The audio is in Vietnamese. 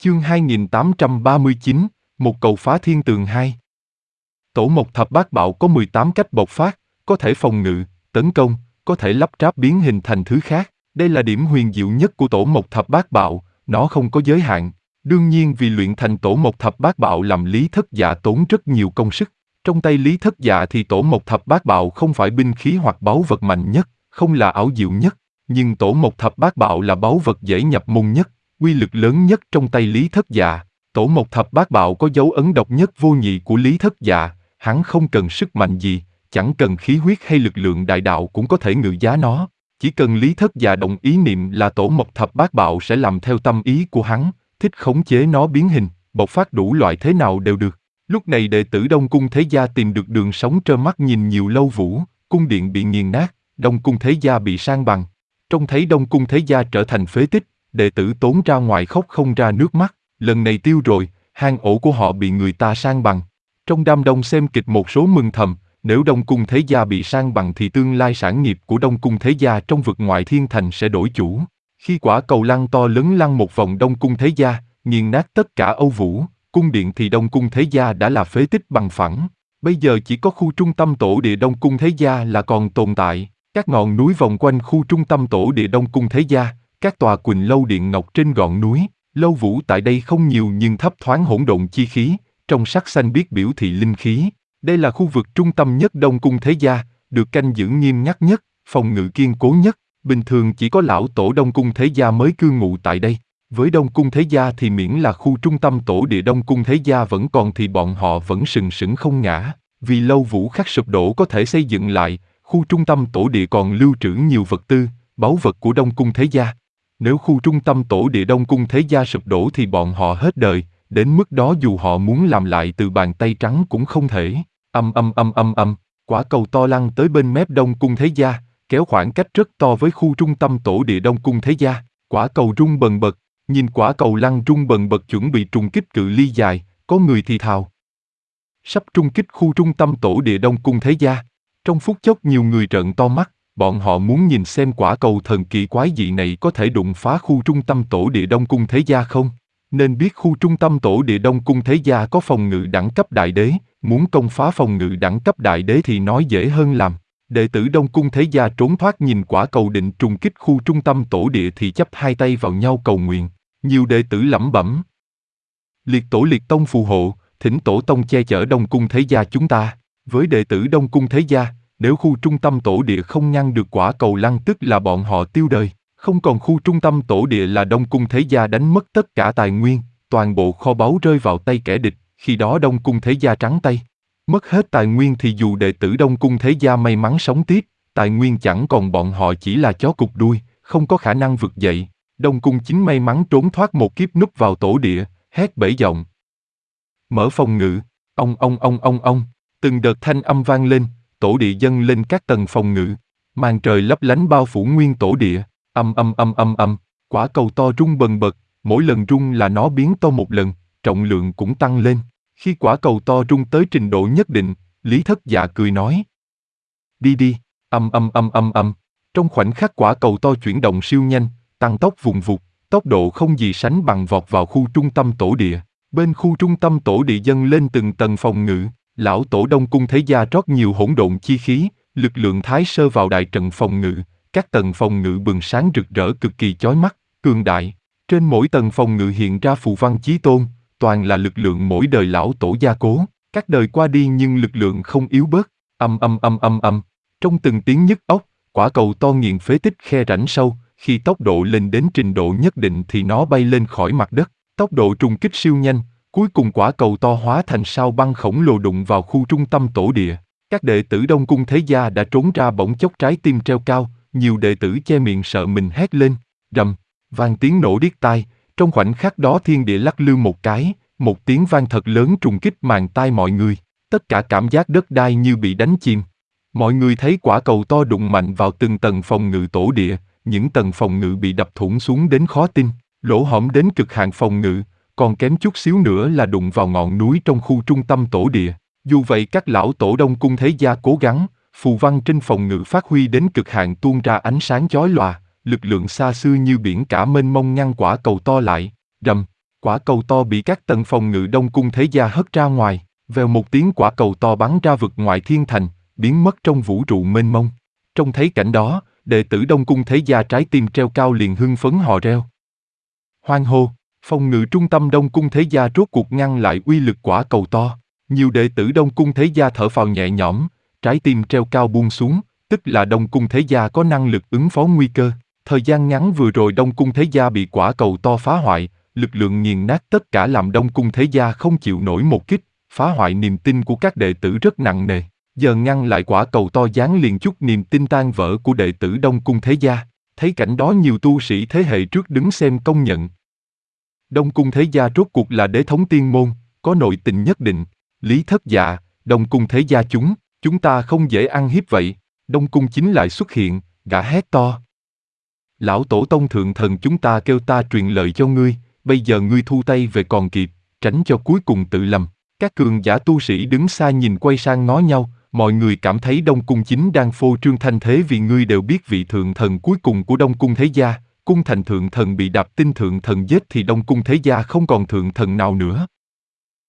Chương 2839, một cầu phá thiên tường 2. Tổ Mộc Thập Bát Bạo có 18 cách bộc phát, có thể phòng ngự, tấn công, có thể lắp ráp biến hình thành thứ khác. Đây là điểm huyền diệu nhất của Tổ Mộc Thập Bát Bạo, nó không có giới hạn. Đương nhiên vì luyện thành Tổ Mộc Thập Bát Bạo làm Lý Thất Dạ tốn rất nhiều công sức. Trong tay Lý Thất Dạ thì Tổ Mộc Thập Bát Bạo không phải binh khí hoặc báu vật mạnh nhất, không là ảo diệu nhất, nhưng Tổ Mộc Thập Bát Bạo là báu vật dễ nhập môn nhất, uy lực lớn nhất trong tay Lý Thất Dạ. Tổ Mộc Thập Bát Bạo có dấu ấn độc nhất vô nhị của Lý Thất Dạ, hắn không cần sức mạnh gì, chẳng cần khí huyết hay lực lượng đại đạo cũng có thể ngự giá nó. Chỉ cần Lý Thất Dạ động ý niệm là Tổ Mộc Thập Bát Bạo sẽ làm theo tâm ý của hắn, thích khống chế nó biến hình, bộc phát đủ loại thế nào đều được. Lúc này đệ tử Đông Cung Thế Gia tìm được đường sống trơ mắt nhìn nhiều lâu vũ, cung điện bị nghiền nát, Đông Cung Thế Gia bị san bằng. Trông thấy Đông Cung Thế Gia trở thành phế tích, đệ tử Tốn ra ngoài khóc không ra nước mắt, lần này tiêu rồi, hang ổ của họ bị người ta san bằng. Trong đám đông xem kịch một số mừng thầm, nếu Đông Cung Thế Gia bị san bằng thì tương lai sản nghiệp của Đông Cung Thế Gia trong vực ngoại thiên thành sẽ đổi chủ. Khi quả cầu lăn to lớn lăn một vòng Đông Cung Thế Gia, nghiền nát tất cả Âu Vũ, cung điện thì Đông Cung Thế Gia đã là phế tích bằng phẳng. Bây giờ chỉ có khu trung tâm tổ địa Đông Cung Thế Gia là còn tồn tại. Các ngọn núi vòng quanh khu trung tâm tổ địa Đông Cung Thế Gia, các tòa Quỳnh Lâu Điện Ngọc trên ngọn núi, lâu vũ tại đây không nhiều nhưng thấp thoáng hỗn độn chi khí, trong sắc xanh biết biểu thị linh khí. Đây là khu vực trung tâm nhất Đông Cung Thế Gia, được canh giữ nghiêm ngặt nhất, phòng ngự kiên cố nhất. Bình thường chỉ có lão tổ Đông Cung Thế Gia mới cư ngụ tại đây. Với Đông Cung Thế Gia thì miễn là khu trung tâm tổ địa Đông Cung Thế Gia vẫn còn thì bọn họ vẫn sừng sững không ngã. Vì lâu vũ khắc sụp đổ có thể xây dựng lại, khu trung tâm tổ địa còn lưu trữ nhiều vật tư, báu vật của Đông Cung Thế Gia. Nếu khu trung tâm tổ địa Đông Cung Thế Gia sụp đổ thì bọn họ hết đời, đến mức đó dù họ muốn làm lại từ bàn tay trắng cũng không thể. Quả cầu to lăn tới bên mép Đông Cung Thế Gia, kéo khoảng cách rất to với khu trung tâm tổ địa Đông Cung Thế Gia. Quả cầu rung bần bật, nhìn quả cầu lăn rung bần bật chuẩn bị trùng kích cự ly dài, có người thì thào. Sắp trung kích khu trung tâm tổ địa Đông Cung Thế Gia. Trong phút chốc nhiều người trợn to mắt, bọn họ muốn nhìn xem quả cầu thần kỳ quái dị này có thể đụng phá khu trung tâm tổ địa Đông Cung Thế Gia không. Nên biết khu trung tâm tổ địa Đông Cung Thế Gia có phòng ngự đẳng cấp đại đế, muốn công phá phòng ngự đẳng cấp đại đế thì nói dễ hơn làm. Đệ tử Đông Cung Thế Gia trốn thoát nhìn quả cầu định trùng kích khu trung tâm tổ địa thì chắp hai tay vào nhau cầu nguyện. Nhiều đệ tử lẩm bẩm. Liệt tổ liệt tông phù hộ, thỉnh tổ tông che chở Đông Cung Thế Gia chúng ta. Với đệ tử Đông Cung Thế Gia, nếu khu trung tâm tổ địa không ngăn được quả cầu lăn tức là bọn họ tiêu đời. Không còn khu trung tâm tổ địa là Đông Cung Thế Gia đánh mất tất cả tài nguyên, toàn bộ kho báu rơi vào tay kẻ địch, khi đó Đông Cung Thế Gia trắng tay. Mất hết tài nguyên thì dù đệ tử Đông Cung Thế Gia may mắn sống tiếp, tài nguyên chẳng còn bọn họ chỉ là chó cụt đuôi, không có khả năng vực dậy. Đông Cung Chính may mắn trốn thoát một kiếp núp vào tổ địa, hét bể giọng. Mở phòng ngự, ông, từng đợt thanh âm vang lên, tổ địa dâng lên các tầng phòng ngự, màn trời lấp lánh bao phủ nguyên tổ địa, quả cầu to rung bần bật, mỗi lần rung là nó biến to một lần, trọng lượng cũng tăng lên. Khi quả cầu to rung tới trình độ nhất định, Lý Thất Dạ cười nói. Đi, Trong khoảnh khắc quả cầu to chuyển động siêu nhanh, tăng tốc vùn vụt, tốc độ không gì sánh bằng vọt vào khu trung tâm tổ địa. Bên khu trung tâm tổ địa dâng lên từng tầng phòng ngự, lão tổ Đông Cung Thế Gia rót nhiều hỗn độn chi khí, lực lượng thái sơ vào đại trận phòng ngự, các tầng phòng ngự bừng sáng rực rỡ cực kỳ chói mắt, cường đại. Trên mỗi tầng phòng ngự hiện ra phù văn chí tôn, toàn là lực lượng mỗi đời lão tổ gia cố, các đời qua đi nhưng lực lượng không yếu bớt. Trong từng tiếng nhức óc, quả cầu to nghiền phế tích khe rãnh sâu, khi tốc độ lên đến trình độ nhất định thì nó bay lên khỏi mặt đất, tốc độ trùng kích siêu nhanh, cuối cùng quả cầu to hóa thành sao băng khổng lồ đụng vào khu trung tâm tổ địa. Các đệ tử Đông Cung Thế Gia đã trốn ra bỗng chốc trái tim treo cao, nhiều đệ tử che miệng sợ mình hét lên, rầm, vang tiếng nổ điếc tai, trong khoảnh khắc đó thiên địa lắc lư một cái, một tiếng vang thật lớn trùng kích màng tai mọi người, tất cả cảm giác đất đai như bị đánh chìm. Mọi người thấy quả cầu to đụng mạnh vào từng tầng phòng ngự tổ địa, những tầng phòng ngự bị đập thủng xuống đến khó tin, lỗ hổng đến cực hạn phòng ngự, còn kém chút xíu nữa là đụng vào ngọn núi trong khu trung tâm tổ địa. Dù vậy các lão tổ Đông Cung Thế Gia cố gắng, phù văn trên phòng ngự phát huy đến cực hạn tuôn ra ánh sáng chói lòa, lực lượng xa xưa như biển cả mênh mông ngăn quả cầu to lại, rầm. Quả cầu to bị các tầng phòng ngự Đông Cung Thế Gia hất ra ngoài, vèo một tiếng quả cầu to bắn ra vực ngoại thiên thành, biến mất trong vũ trụ mênh mông. Trông thấy cảnh đó, đệ tử Đông Cung Thế Gia trái tim treo cao liền hưng phấn hò reo. Hoan hô, phòng ngự trung tâm Đông Cung Thế Gia rốt cuộc ngăn lại uy lực quả cầu to. Nhiều đệ tử Đông Cung Thế Gia thở phào nhẹ nhõm, trái tim treo cao buông xuống, tức là Đông Cung Thế Gia có năng lực ứng phó nguy cơ. Thời gian ngắn vừa rồi Đông Cung Thế Gia bị quả cầu to phá hoại, lực lượng nghiền nát tất cả làm Đông Cung Thế Gia không chịu nổi một kích, phá hoại niềm tin của các đệ tử rất nặng nề. Giờ ngăn lại quả cầu to giáng liền chút niềm tin tan vỡ của đệ tử Đông Cung Thế Gia. Thấy cảnh đó nhiều tu sĩ thế hệ trước đứng xem công nhận. Đông Cung Thế Gia rốt cuộc là đế thống tiên môn, có nội tình nhất định. Lý Thất Dạ, Đông Cung Thế Gia chúng ta không dễ ăn hiếp vậy. Đông Cung Chính lại xuất hiện, gã hét to. Lão tổ tông thượng thần chúng ta kêu ta truyền lời cho ngươi, bây giờ ngươi thu tay về còn kịp, tránh cho cuối cùng tự lầm. Các cường giả tu sĩ đứng xa nhìn quay sang ngó nhau, mọi người cảm thấy Đông Cung Chính đang phô trương thanh thế vì ngươi đều biết vị thượng thần cuối cùng của Đông Cung Thế Gia, cung thành thượng thần bị Đạp Tinh thượng thần giết thì Đông Cung Thế Gia không còn thượng thần nào nữa.